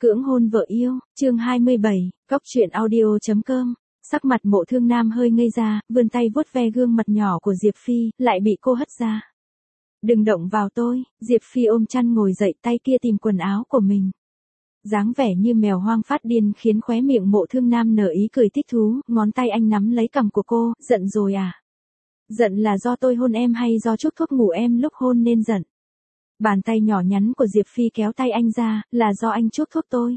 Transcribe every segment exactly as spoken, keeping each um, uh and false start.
Cưỡng hôn vợ yêu, chương hai mươi bảy, cóc truyện audio chấm com. Sắc mặt Mộ Thương Nam hơi ngây ra, vươn tay vuốt ve gương mặt nhỏ của Diệp Phi, lại bị cô hất ra. Đừng động vào tôi, Diệp Phi ôm chăn ngồi dậy, tay kia tìm quần áo của mình. Dáng vẻ như mèo hoang phát điên khiến khóe miệng Mộ Thương Nam nở ý cười thích thú, ngón tay anh nắm lấy cằm của cô, giận rồi à? Giận là do tôi hôn em hay do chút thuốc ngủ em lúc hôn nên giận? Bàn tay nhỏ nhắn của Diệp Phi kéo tay anh ra, là do anh chuốc thuốc tôi.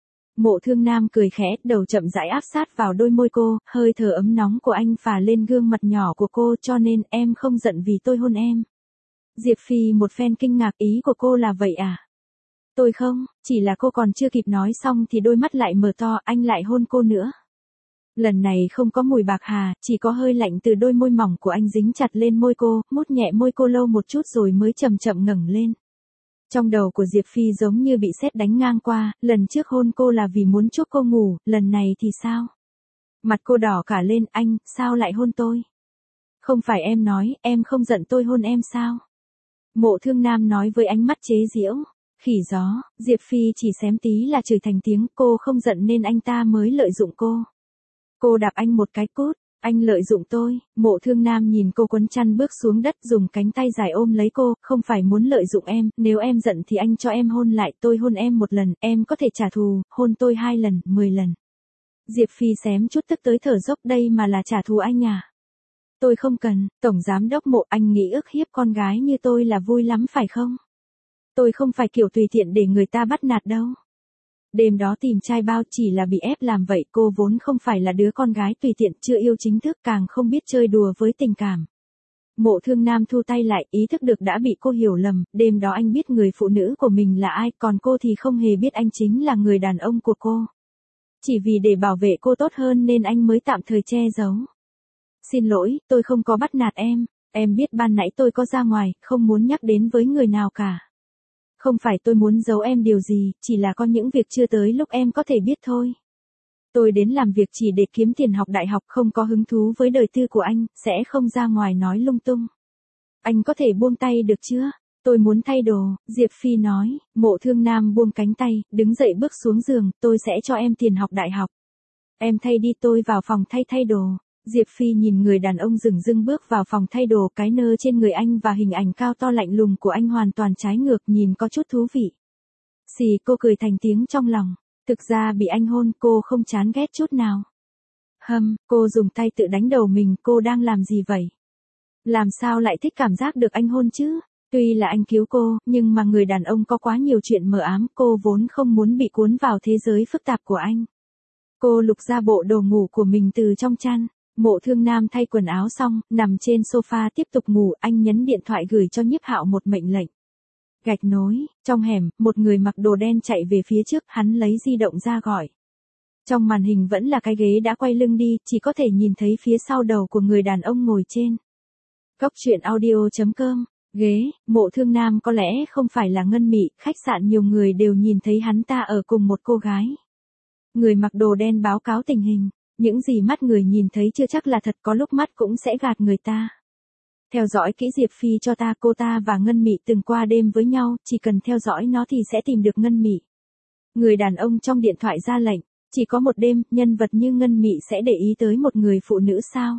Mộ Thương Nam cười khẽ, đầu chậm rãi áp sát vào đôi môi cô, hơi thở ấm nóng của anh phả lên gương mặt nhỏ của cô, cho nên em không giận vì tôi hôn em. Diệp Phi một phen kinh ngạc, ý của cô là vậy à? Tôi không, chỉ là cô còn chưa kịp nói xong thì đôi mắt lại mở to, anh lại hôn cô nữa. Lần này không có mùi bạc hà, chỉ có hơi lạnh từ đôi môi mỏng của anh dính chặt lên môi cô, mút nhẹ môi cô lâu một chút rồi mới chậm chậm ngẩng lên. Trong đầu của Diệp Phi giống như bị sét đánh ngang qua, lần trước hôn cô là vì muốn chuốc cô ngủ, lần này thì sao? Mặt cô đỏ cả lên, anh, sao lại hôn tôi? Không phải em nói, em không giận tôi hôn em sao? Mộ Thương Nam nói với ánh mắt chế giễu. Khỉ gió, Diệp Phi chỉ xém tí là chửi thành tiếng, cô không giận nên anh ta mới lợi dụng cô. Cô đạp anh một cái cút, anh lợi dụng tôi. Mộ Thương Nam nhìn cô quấn chăn bước xuống đất, dùng cánh tay dài ôm lấy cô, không phải muốn lợi dụng em, nếu em giận thì anh cho em hôn lại, tôi hôn em một lần, em có thể trả thù, hôn tôi hai lần, mười lần. Diệp Phi xém chút tức tới thở dốc, đây mà là trả thù anh à? Tôi không cần, Tổng Giám Đốc Mộ, anh nghĩ ức hiếp con gái như tôi là vui lắm phải không? Tôi không phải kiểu tùy tiện để người ta bắt nạt đâu. Đêm đó tìm trai bao chỉ là bị ép làm vậy, cô vốn không phải là đứa con gái tùy tiện, chưa yêu chính thức, càng không biết chơi đùa với tình cảm. Mộ Thương Nam thu tay lại, ý thức được đã bị cô hiểu lầm, đêm đó anh biết người phụ nữ của mình là ai, còn cô thì không hề biết anh chính là người đàn ông của cô. Chỉ vì để bảo vệ cô tốt hơn nên anh mới tạm thời che giấu. Xin lỗi, tôi không có bắt nạt em, em biết ban nãy tôi có ra ngoài, không muốn nhắc đến với người nào cả. Không phải tôi muốn giấu em điều gì, chỉ là có những việc chưa tới lúc em có thể biết thôi. Tôi đến làm việc chỉ để kiếm tiền học đại học, không có hứng thú với đời tư của anh, sẽ không ra ngoài nói lung tung. Anh có thể buông tay được chưa? Tôi muốn thay đồ, Diệp Phi nói. Mộ Thương Nam buông cánh tay, đứng dậy bước xuống giường, tôi sẽ cho em tiền học đại học. Em thay đi, tôi vào phòng thay thay đồ. Diệp Phi nhìn người đàn ông dửng dưng bước vào phòng thay đồ, cái nơ trên người anh và hình ảnh cao to lạnh lùng của anh hoàn toàn trái ngược, nhìn có chút thú vị. Xì, cô cười thành tiếng trong lòng. Thực ra bị anh hôn cô không chán ghét chút nào. Hâm, cô dùng tay tự đánh đầu mình, cô đang làm gì vậy? Làm sao lại thích cảm giác được anh hôn chứ? Tuy là anh cứu cô, nhưng mà người đàn ông có quá nhiều chuyện mờ ám, cô vốn không muốn bị cuốn vào thế giới phức tạp của anh. Cô lục ra bộ đồ ngủ của mình từ trong chăn. Mộ Thương Nam thay quần áo xong, nằm trên sofa tiếp tục ngủ, anh nhấn điện thoại gửi cho Nhiếp Hạo một mệnh lệnh. Gạch nối, trong hẻm, một người mặc đồ đen chạy về phía trước, hắn lấy di động ra gọi. Trong màn hình vẫn là cái ghế đã quay lưng đi, chỉ có thể nhìn thấy phía sau đầu của người đàn ông ngồi trên. Cóc truyện audio chấm com, ghế, Mộ Thương Nam có lẽ không phải là ngân mị, khách sạn nhiều người đều nhìn thấy hắn ta ở cùng một cô gái. Người mặc đồ đen báo cáo tình hình. Những gì mắt người nhìn thấy chưa chắc là thật, có lúc mắt cũng sẽ gạt người ta. Theo dõi kỹ Diệp Phi cho ta, cô ta và Ngân Mị từng qua đêm với nhau, chỉ cần theo dõi nó thì sẽ tìm được Ngân Mị. Người đàn ông trong điện thoại ra lệnh, chỉ có một đêm, nhân vật như Ngân Mị sẽ để ý tới một người phụ nữ sao?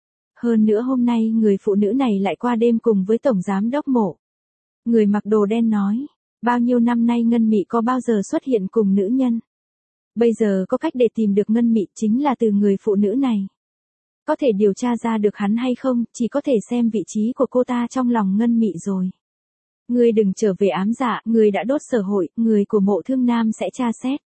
Hơn nữa hôm nay người phụ nữ này lại qua đêm cùng với Tổng Giám Đốc Mộ. Người mặc đồ đen nói, bao nhiêu năm nay Ngân Mị có bao giờ xuất hiện cùng nữ nhân? Bây giờ có cách để tìm được Ngân Mị, chính là từ người phụ nữ này. Có thể điều tra ra được hắn hay không, chỉ có thể xem vị trí của cô ta trong lòng Ngân Mị rồi. Người đừng trở về ám dạ, người đã đốt sở hội, người của Mộ Thương Nam sẽ tra xét.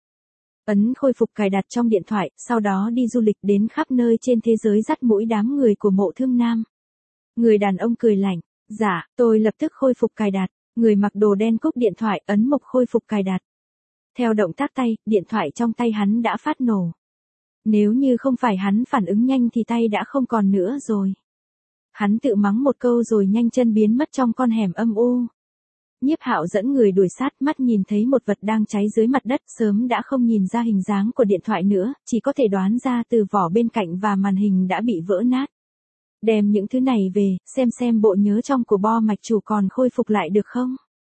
Ấn khôi phục cài đặt trong điện thoại, sau đó đi du lịch đến khắp nơi trên thế giới dắt mũi đám người của Mộ Thương Nam. Người đàn ông cười lạnh, dạ, tôi lập tức khôi phục cài đặt. Người mặc đồ đen cúp điện thoại, ấn mục khôi phục cài đặt. Theo động tác tay, điện thoại trong tay hắn đã phát nổ. Nếu như không phải hắn phản ứng nhanh thì tay đã không còn nữa rồi. Hắn tự mắng một câu rồi nhanh chân biến mất trong con hẻm âm u. Nhiếp Hạo dẫn người đuổi sát, mắt nhìn thấy một vật đang cháy dưới mặt đất, sớm đã không nhìn ra hình dáng của điện thoại nữa, chỉ có thể đoán ra từ vỏ bên cạnh và màn hình đã bị vỡ nát. Đem những thứ này về, xem xem bộ nhớ trong của bo mạch chủ còn khôi phục lại được không?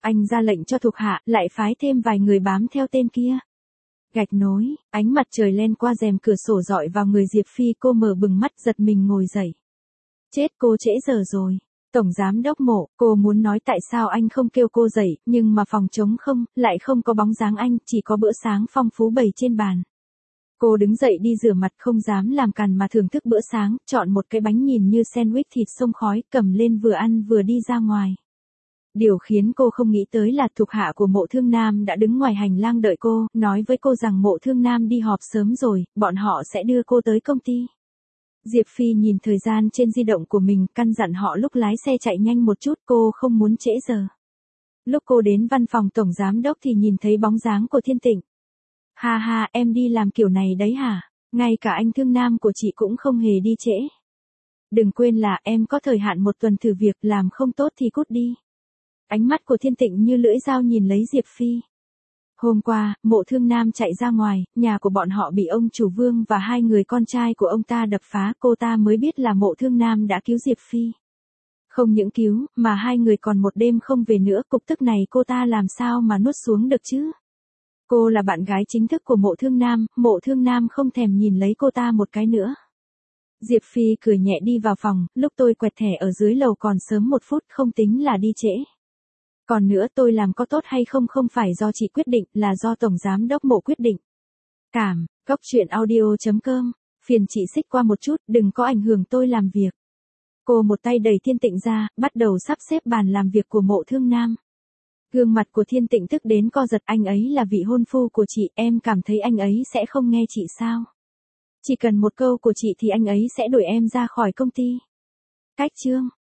Anh ra lệnh cho thuộc hạ, lại phái thêm vài người bám theo tên kia. Gạch nối, ánh mặt trời len qua rèm cửa sổ dọi vào người Diệp Phi, cô mở bừng mắt giật mình ngồi dậy. Chết, cô trễ giờ rồi. Tổng giám đốc Mộ, cô muốn nói tại sao anh không kêu cô dậy, nhưng mà phòng trống không, lại không có bóng dáng anh, chỉ có bữa sáng phong phú bày trên bàn. Cô đứng dậy đi rửa mặt, không dám làm càn mà thưởng thức bữa sáng, chọn một cái bánh nhìn như sandwich thịt xông khói, cầm lên vừa ăn vừa đi ra ngoài. Điều khiến cô không nghĩ tới là thuộc hạ của Mộ Thương Nam đã đứng ngoài hành lang đợi cô, nói với cô rằng Mộ Thương Nam đi họp sớm rồi, bọn họ sẽ đưa cô tới công ty. Diệp Phi nhìn thời gian trên di động của mình, căn dặn họ lúc lái xe chạy nhanh một chút, cô không muốn trễ giờ. Lúc cô đến văn phòng tổng giám đốc thì nhìn thấy bóng dáng của Thiên Tịnh. Ha ha, em đi làm kiểu này đấy hả? Ngay cả anh Thương Nam của chị cũng không hề đi trễ. Đừng quên là em có thời hạn một tuần thử việc, làm không tốt thì cút đi. Ánh mắt của Thiên Tịnh như lưỡi dao nhìn lấy Diệp Phi. Hôm qua, Mộ Thương Nam chạy ra ngoài, nhà của bọn họ bị ông chủ Vương và hai người con trai của ông ta đập phá, cô ta mới biết là Mộ Thương Nam đã cứu Diệp Phi. Không những cứu, mà hai người còn một đêm không về nữa, cục tức này cô ta làm sao mà nuốt xuống được chứ? Cô là bạn gái chính thức của Mộ Thương Nam, Mộ Thương Nam không thèm nhìn lấy cô ta một cái nữa. Diệp Phi cười nhẹ đi vào phòng, lúc tôi quẹt thẻ ở dưới lầu còn sớm một phút, không tính là đi trễ. Còn nữa, tôi làm có tốt hay không không phải do chị quyết định, là do Tổng Giám đốc Mộ quyết định. Cảm, Cóc Truyện Audio chấm com, phiền chị xích qua một chút, đừng có ảnh hưởng tôi làm việc. Cô một tay đẩy Thiên Tịnh ra, bắt đầu sắp xếp bàn làm việc của Mộ Thương Nam. Gương mặt của Thiên Tịnh tức đến co giật, anh ấy là vị hôn phu của chị, em cảm thấy anh ấy sẽ không nghe chị sao? Chỉ cần một câu của chị thì anh ấy sẽ đuổi em ra khỏi công ty. Cách chương.